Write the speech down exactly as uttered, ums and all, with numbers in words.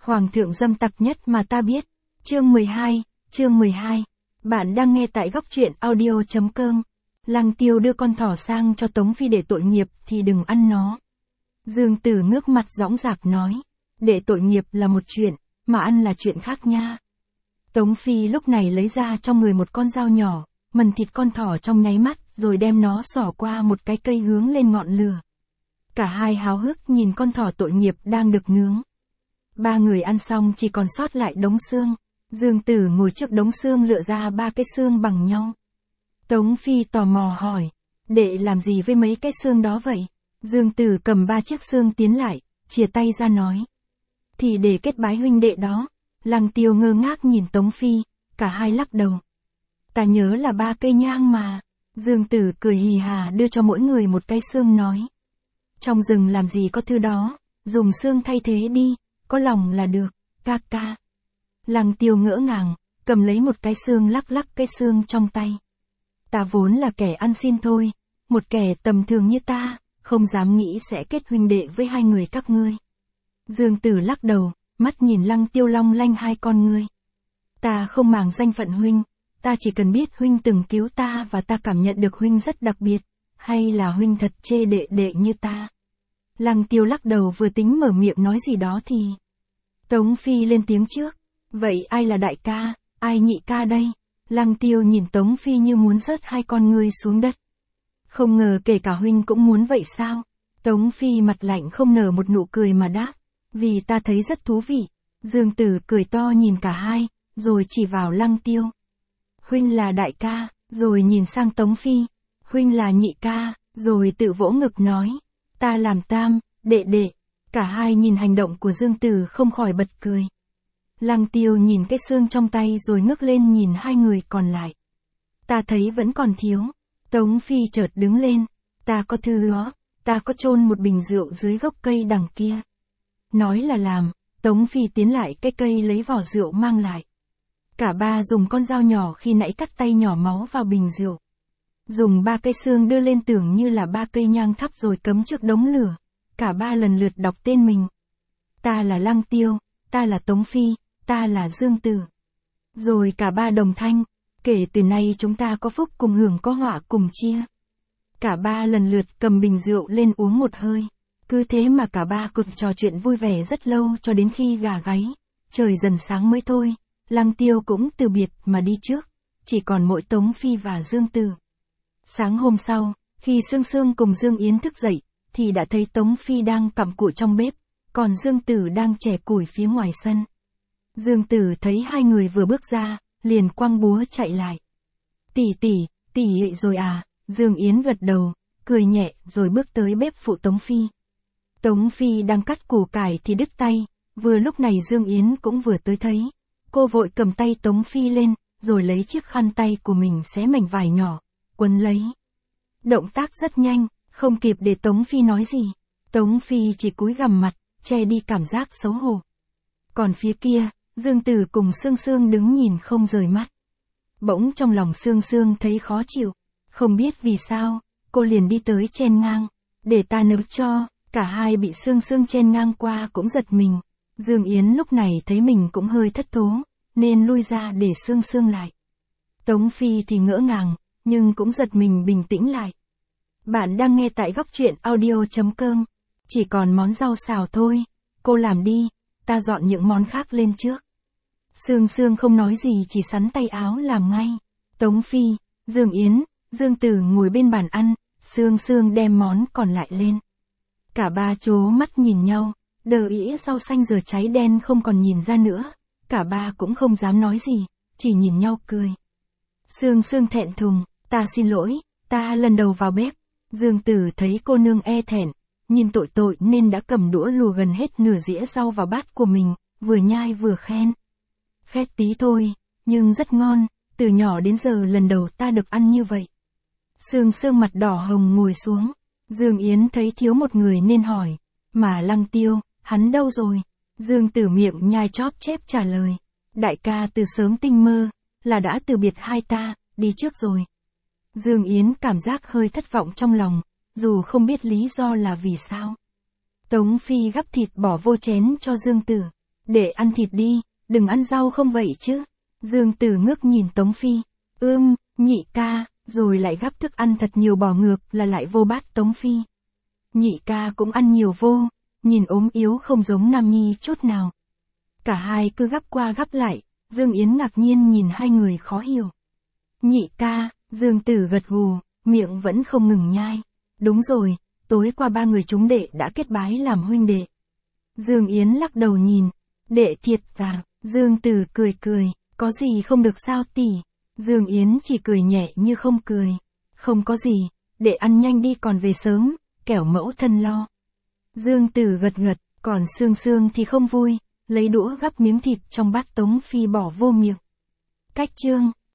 Hoàng thượng dâm tặc nhất mà ta biết. Chương mười hai, chương mười hai. Bạn đang nghe tại góc truyện audio chấm com. Lăng Tiêu đưa con thỏ sang cho Tống Phi để tội nghiệp thì đừng ăn nó. Dương Tử ngước mặt dõng dạc nói. Để tội nghiệp là một chuyện, mà ăn là chuyện khác nha. Tống Phi lúc này lấy ra trong người một con dao nhỏ, mần thịt con thỏ trong nháy mắt, rồi đem nó xỏ qua một cái cây hướng lên ngọn lửa. Cả hai háo hức nhìn con thỏ tội nghiệp đang được nướng. Ba người ăn xong chỉ còn sót lại đống xương. Dương Tử ngồi trước đống xương lựa ra ba cái xương bằng nhau. Tống Phi tò mò hỏi, đệ làm gì với mấy cái xương đó vậy? Dương Tử cầm ba chiếc xương tiến lại, chìa tay ra nói. Thì để kết bái huynh đệ đó. Lăng Tiêu ngơ ngác nhìn Tống Phi, cả hai lắc đầu. Ta nhớ là ba cây nhang mà. Dương Tử cười hì hà đưa cho mỗi người một cái xương nói. Trong rừng làm gì có thứ đó, dùng xương thay thế đi, có lòng là được, ca ca. Lăng Tiêu ngỡ ngàng, cầm lấy một cái xương lắc lắc cái xương trong tay. Ta vốn là kẻ ăn xin thôi, một kẻ tầm thường như ta, không dám nghĩ sẽ kết huynh đệ với hai người các ngươi. Dương Tử lắc đầu, mắt nhìn Lăng Tiêu long lanh hai con ngươi. Ta không màng danh phận huynh, ta chỉ cần biết huynh từng cứu ta và ta cảm nhận được huynh rất đặc biệt, hay là huynh thật chê đệ đệ như ta. Lăng Tiêu lắc đầu vừa tính mở miệng nói gì đó thì Tống Phi lên tiếng trước. Vậy ai là đại ca, ai nhị ca đây? Lăng Tiêu nhìn Tống Phi như muốn rớt hai con ngươi xuống đất. Không ngờ kể cả huynh cũng muốn vậy sao? Tống Phi mặt lạnh không nở một nụ cười mà đáp. Vì ta thấy rất thú vị. Dương Tử cười to nhìn cả hai, rồi chỉ vào Lăng Tiêu. Huynh là đại ca, rồi nhìn sang Tống Phi. Huynh là nhị ca, rồi tự vỗ ngực nói. Ta làm tam, đệ đệ. Cả hai nhìn hành động của Dương Tử không khỏi bật cười. Lăng Tiêu nhìn cái xương trong tay rồi ngước lên nhìn hai người còn lại. Ta thấy vẫn còn thiếu. Tống Phi chợt đứng lên. Ta có thư đó, ta có chôn một bình rượu dưới gốc cây đằng kia. Nói là làm, Tống Phi tiến lại cái cây lấy vỏ rượu mang lại. Cả ba dùng con dao nhỏ khi nãy cắt tay nhỏ máu vào bình rượu. Dùng ba cây xương đưa lên tưởng như là ba cây nhang thắp rồi cấm trước đống lửa. Cả ba lần lượt đọc tên mình. Ta là Lăng Tiêu, ta là Tống Phi, ta là Dương Tử. Rồi cả ba đồng thanh, kể từ nay chúng ta có phúc cùng hưởng có họa cùng chia. Cả ba lần lượt cầm bình rượu lên uống một hơi. Cứ thế mà cả ba cùng trò chuyện vui vẻ rất lâu cho đến khi gà gáy. Trời dần sáng mới thôi, Lăng Tiêu cũng từ biệt mà đi trước. Chỉ còn mỗi Tống Phi và Dương Tử. Sáng hôm sau, khi Sương Sương cùng Dương Yến thức dậy, thì đã thấy Tống Phi đang cặm cụi trong bếp, còn Dương Tử đang chẻ củi phía ngoài sân. Dương Tử thấy hai người vừa bước ra, liền quăng búa chạy lại. Tỷ tỷ, tỷ dậy rồi à? Dương Yến gật đầu, cười nhẹ rồi bước tới bếp phụ Tống Phi. Tống Phi đang cắt củ cải thì đứt tay, vừa lúc này Dương Yến cũng vừa tới thấy. Cô vội cầm tay Tống Phi lên, rồi lấy chiếc khăn tay của mình xé mảnh vải nhỏ, quấn lấy. Động tác rất nhanh, không kịp để Tống Phi nói gì. Tống Phi chỉ cúi gằm mặt, che đi cảm giác xấu hổ. Còn phía kia, Dương Tử cùng Sương Sương đứng nhìn không rời mắt. Bỗng trong lòng Sương Sương thấy khó chịu, không biết vì sao, cô liền đi tới chen ngang, để ta nấu cho. Cả hai bị Sương Sương chen ngang qua cũng giật mình. Dương Yến lúc này thấy mình cũng hơi thất thố, nên lui ra để Sương Sương lại. Tống Phi thì ngỡ ngàng, nhưng cũng giật mình bình tĩnh lại. Bạn đang nghe tại góc truyện audio chấm com. Chỉ còn món rau xào thôi, cô làm đi, ta dọn những món khác lên trước. Sương Sương không nói gì chỉ sắn tay áo làm ngay. Tống Phi, Dương Yến, Dương Tử ngồi bên bàn ăn, Sương Sương đem món còn lại lên. Cả ba trố mắt nhìn nhau, đờ ỉa rau xanh giờ cháy đen không còn nhìn ra nữa. Cả ba cũng không dám nói gì, chỉ nhìn nhau cười. Sương Sương thẹn thùng, ta xin lỗi, ta lần đầu vào bếp. Dương Tử thấy cô nương e thẹn, nhìn tội tội nên đã cầm đũa lùa gần hết nửa dĩa rau vào bát của mình, vừa nhai vừa khen. Khét tí thôi, nhưng rất ngon, từ nhỏ đến giờ lần đầu ta được ăn như vậy. Sương Sương mặt đỏ hồng ngồi xuống. Dương Yến thấy thiếu một người nên hỏi, mà Lăng Tiêu, hắn đâu rồi? Dương Tử miệng nhai chóp chép trả lời, đại ca từ sớm tinh mơ, là đã từ biệt hai ta, đi trước rồi. Dương Yến cảm giác hơi thất vọng trong lòng, dù không biết lý do là vì sao. Tống Phi gắp thịt bỏ vô chén cho Dương Tử. Để ăn thịt đi, đừng ăn rau không vậy chứ. Dương Tử ngước nhìn Tống Phi. Ưm, nhị ca, rồi lại gắp thức ăn thật nhiều bỏ ngược là lại vô bát Tống Phi. Nhị ca cũng ăn nhiều vô, nhìn ốm yếu không giống Nam Nhi chút nào. Cả hai cứ gắp qua gắp lại, Dương Yến ngạc nhiên nhìn hai người khó hiểu. Nhị ca, Dương Tử gật gù, miệng vẫn không ngừng nhai. Đúng rồi, tối qua ba người chúng đệ đã kết bái làm huynh đệ. Dương Yến lắc đầu nhìn, đệ thiệt à, Dương Tử cười cười, có gì không được sao tỷ. Dương Yến chỉ cười nhẹ như không cười. Không có gì, đệ ăn nhanh đi còn về sớm, kẻo mẫu thân lo. Dương Tử gật gật, còn Sương Sương thì không vui, lấy đũa gắp miếng thịt trong bát Tống Phi bỏ vô miệng. Cách chương